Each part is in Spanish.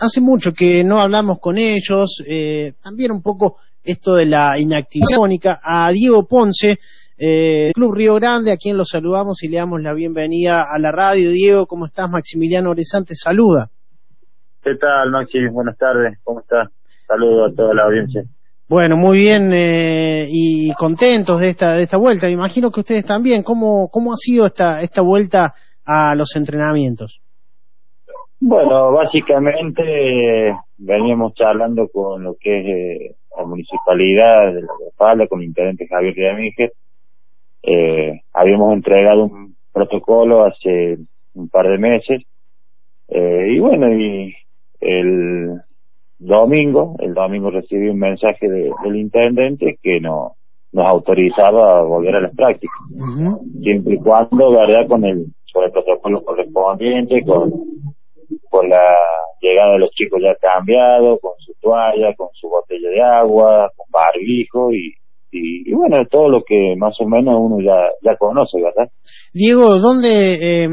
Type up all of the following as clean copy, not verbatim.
hace mucho que no hablamos con ellos, también un poco esto de la inactividad crónica. A Diego Ponce, Club Río Grande, a quien lo saludamos y le damos la bienvenida a la radio. Diego, ¿cómo estás? Maximiliano Orezán te saluda. ¿Qué tal, Maxi? Buenas tardes, ¿cómo estás? Saludos a toda la audiencia. Bueno, muy bien, y contentos de esta vuelta. Me imagino que ustedes también. ¿Cómo ha sido esta vuelta a los entrenamientos? Bueno, básicamente veníamos charlando con lo que es la municipalidad de La Falda, con el intendente Javier Riemíger. Habíamos entregado un protocolo hace un par de meses, y bueno, y el domingo recibí un mensaje del intendente que nos autorizaba a volver a las prácticas, siempre y cuando, verdad, con el protocolo correspondiente, con la llegada de los chicos ya cambiado, con su toalla, con su botella de agua, con barbijo y bueno, todo lo que más o menos uno ya conoce, ¿verdad? Diego, ¿dónde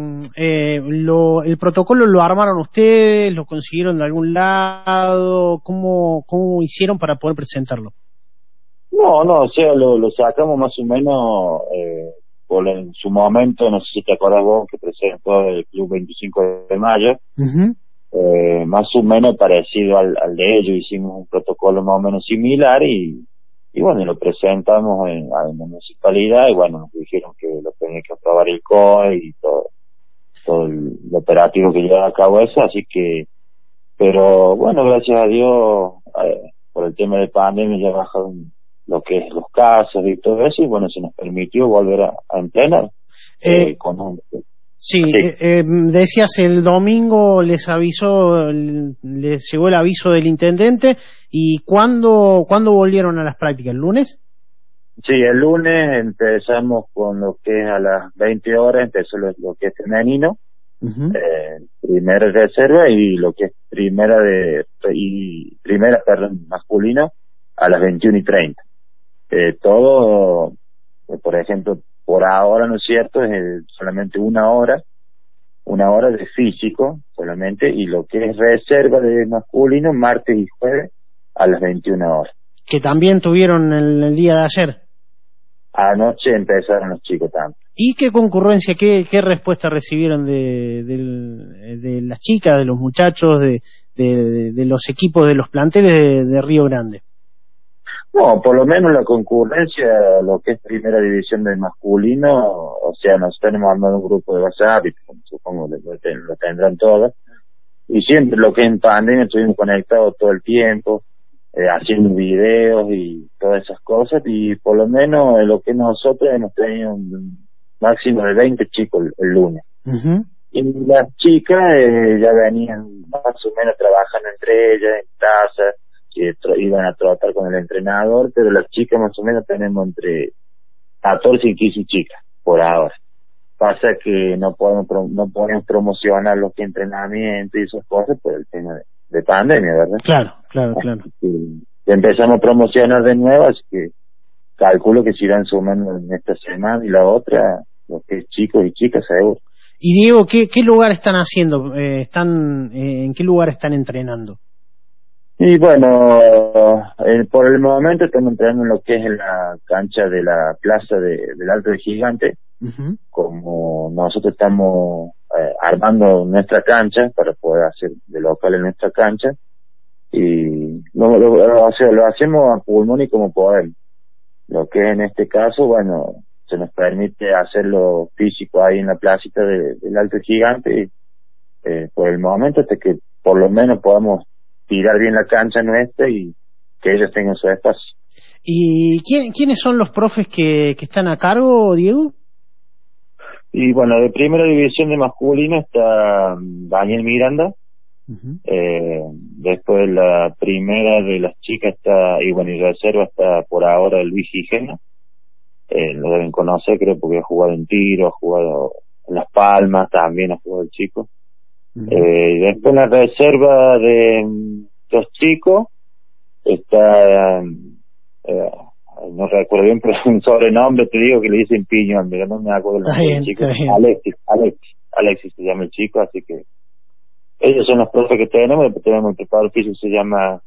el protocolo lo armaron ustedes? ¿Lo consiguieron de algún lado? ¿Cómo hicieron para poder presentarlo? No, o sea, lo sacamos más o menos en su momento, no sé si te acordás vos, que presentó el Club 25 de Mayo, más o menos parecido al de ellos. Hicimos un protocolo más o menos similar y bueno, lo presentamos en la municipalidad y bueno, nos dijeron que lo tenía que aprobar el COE y todo el operativo que lleva a cabo eso, así que, pero bueno, gracias a Dios, por el tema de pandemia ya bajaron lo que es los casos y todo eso, y bueno, se nos permitió volver a entrenar. Sí, decías el domingo les llegó el aviso del intendente. ¿Y cuándo volvieron a las prácticas? ¿El lunes? Sí, el lunes empezamos con lo que es a las 20 horas, empezó lo que es femenino, primera reserva, y lo que es primera masculina a las 21:30. Todo, por ejemplo, por ahora, ¿no es cierto?, es solamente una hora de físico solamente, y lo que es reserva de masculino, martes y jueves a las 21 horas. Que también tuvieron el día de ayer. Anoche empezaron los chicos también. ¿Y qué concurrencia, qué respuesta recibieron de las chicas, de los muchachos, de los equipos, de los planteles de Río Grande? No, por lo menos la concurrencia, lo que es primera división de masculino, o sea, nos tenemos armado un grupo de WhatsApp, y supongo que lo tendrán todas, y siempre lo que es en pandemia estuvimos conectados todo el tiempo, haciendo videos y todas esas cosas, y por lo menos lo que nosotros hemos tenido un máximo de 20 chicos el lunes. Y las chicas ya venían más o menos trabajando entre ellas en casa, que iban a tratar con el entrenador, pero las chicas más o menos tenemos entre 14 y 15 chicas por ahora. Pasa que no podemos promocionar los que entrenamientos y esas cosas por el tema de pandemia, ¿verdad? Claro. Y empezamos a promocionar de nuevo, así que calculo que se irán sumando en esta semana y la otra, los que es chicos y chicas, seguro. Y Diego, ¿qué lugar están haciendo? ¿En qué lugar están entrenando? Y bueno, por el momento estamos entrenando en lo que es en la cancha de la plaza del Alto del Gigante. Como nosotros estamos armando nuestra cancha para poder hacer de local en nuestra cancha, y lo hacemos a pulmón y como podemos. Lo que en este caso, bueno, se nos permite hacerlo físico ahí en la placita del Alto del Gigante, y por el momento hasta que por lo menos podamos tirar bien la cancha nuestra y que ellos tengan su espacio. ¿Y quiénes son los profes que están a cargo, Diego? Y bueno, de primera división de masculino está Daniel Miranda. Después la primera de las chicas está, y bueno, y reserva está por ahora Luis Gijena. Lo deben conocer, creo, porque ha jugado en Tiro, ha jugado en Las Palmas, también ha jugado el chico. Y después la reserva de los chicos está, no recuerdo bien, pero es un sobrenombre, te digo que le dicen Piñón, pero no me acuerdo el nombre del chico. Alexis se llama el chico, así que ellos son los profes que tenemos. Después tenemos el preparador físico, se llama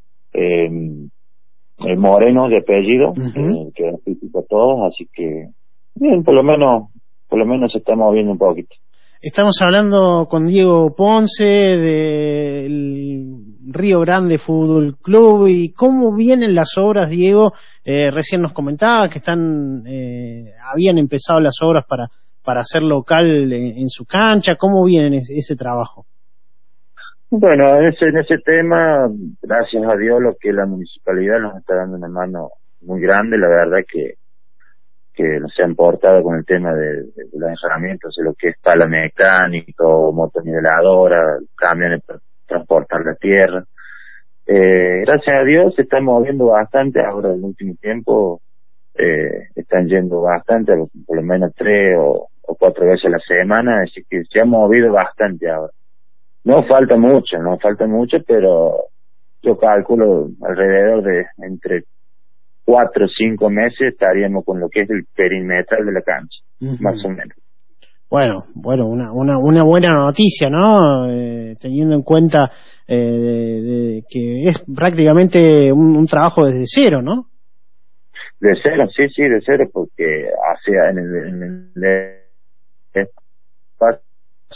Moreno de apellido, que es físico a todos, así que bien, por lo menos se está moviendo un poquito. Estamos hablando con Diego Ponce del Río Grande Fútbol Club. ¿Y cómo vienen las obras, Diego? Recién nos comentaba que habían empezado las obras para hacer local en su cancha. ¿Cómo viene ese trabajo? Bueno, en ese tema, gracias a Dios, lo que la municipalidad nos está dando una mano muy grande. La verdad que nos han portado con el tema de los herramientas, de lo que es pala mecánico, motoniveladora, camiones para transportar la tierra. Gracias a Dios se está moviendo bastante. Ahora en el último tiempo están yendo bastante, por lo menos 3 o 4 veces a la semana, así que se ha movido bastante ahora. No falta mucho, pero yo calculo alrededor de entre 4 o 5 meses estaríamos con lo que es el perimetral de la cancha, más o menos. Bueno, una buena noticia, ¿no? Teniendo en cuenta que es prácticamente un trabajo desde cero, ¿no? De cero, sí, de cero, porque hacia en el espacio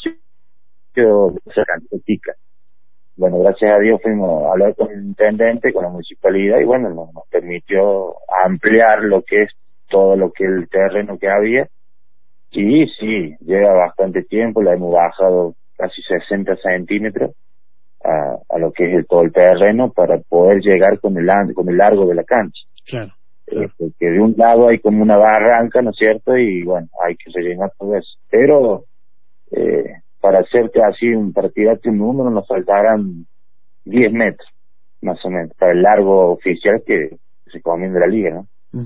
se cantica. Bueno, gracias a Dios fuimos a hablar con el intendente, con la municipalidad, y bueno, nos permitió ampliar lo que es todo lo que el terreno que había. Y sí, lleva bastante tiempo, la hemos bajado casi 60 centímetros a lo que es todo el terreno para poder llegar con el largo de la cancha. Claro. Porque de un lado hay como una barranca, ¿no es cierto? Y bueno, hay que rellenar todo eso. Pero para hacerte así, para tirarte un número, nos faltarán 10 metros, más o menos, para el largo oficial que se recomienda la liga, ¿no?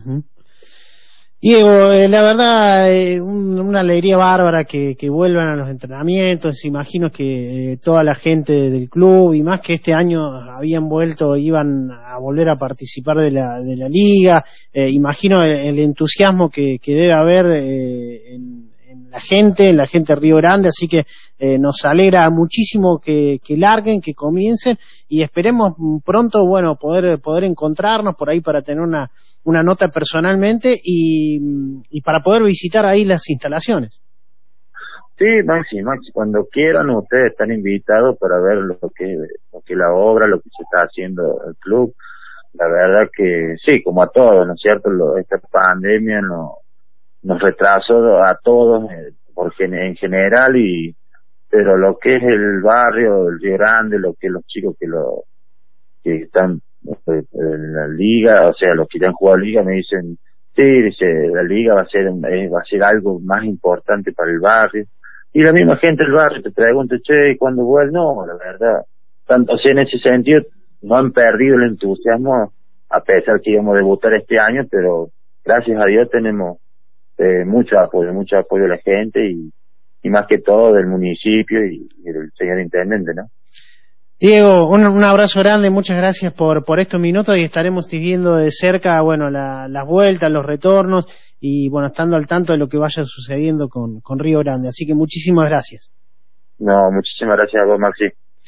Diego, la verdad, una alegría bárbara que vuelvan a los entrenamientos. Imagino que toda la gente del club, y más que este año iban a volver a participar de la liga. Imagino el entusiasmo que debe haber en la gente de Río Grande, así que nos alegra muchísimo que larguen, que comiencen, y esperemos pronto, bueno, poder encontrarnos por ahí para tener una nota personalmente y para poder visitar ahí las instalaciones. Sí, Maxi, cuando quieran ustedes están invitados para ver lo que la obra, lo que se está haciendo el club. La verdad que sí, como a todos, ¿no es cierto? Esta pandemia nos retrasó a todos en general, pero lo que es el barrio, el Río Grande, lo que los chicos que están en la liga, o sea, los que ya han jugado liga me dicen, sí, dice, la liga va a ser algo más importante para el barrio. Y la misma gente del barrio te pregunta, che, ¿y cuándo vuelve? No, la verdad, tanto así en ese sentido no han perdido el entusiasmo, a pesar que íbamos a debutar este año, pero gracias a Dios tenemos mucho apoyo de la gente y más que todo del municipio y del señor intendente, ¿no? Diego, un abrazo grande, muchas gracias por estos minutos, y estaremos siguiendo de cerca, bueno, las vueltas, los retornos, y bueno, estando al tanto de lo que vaya sucediendo con Río Grande. Así que muchísimas gracias. No, muchísimas gracias a vos, Maxi.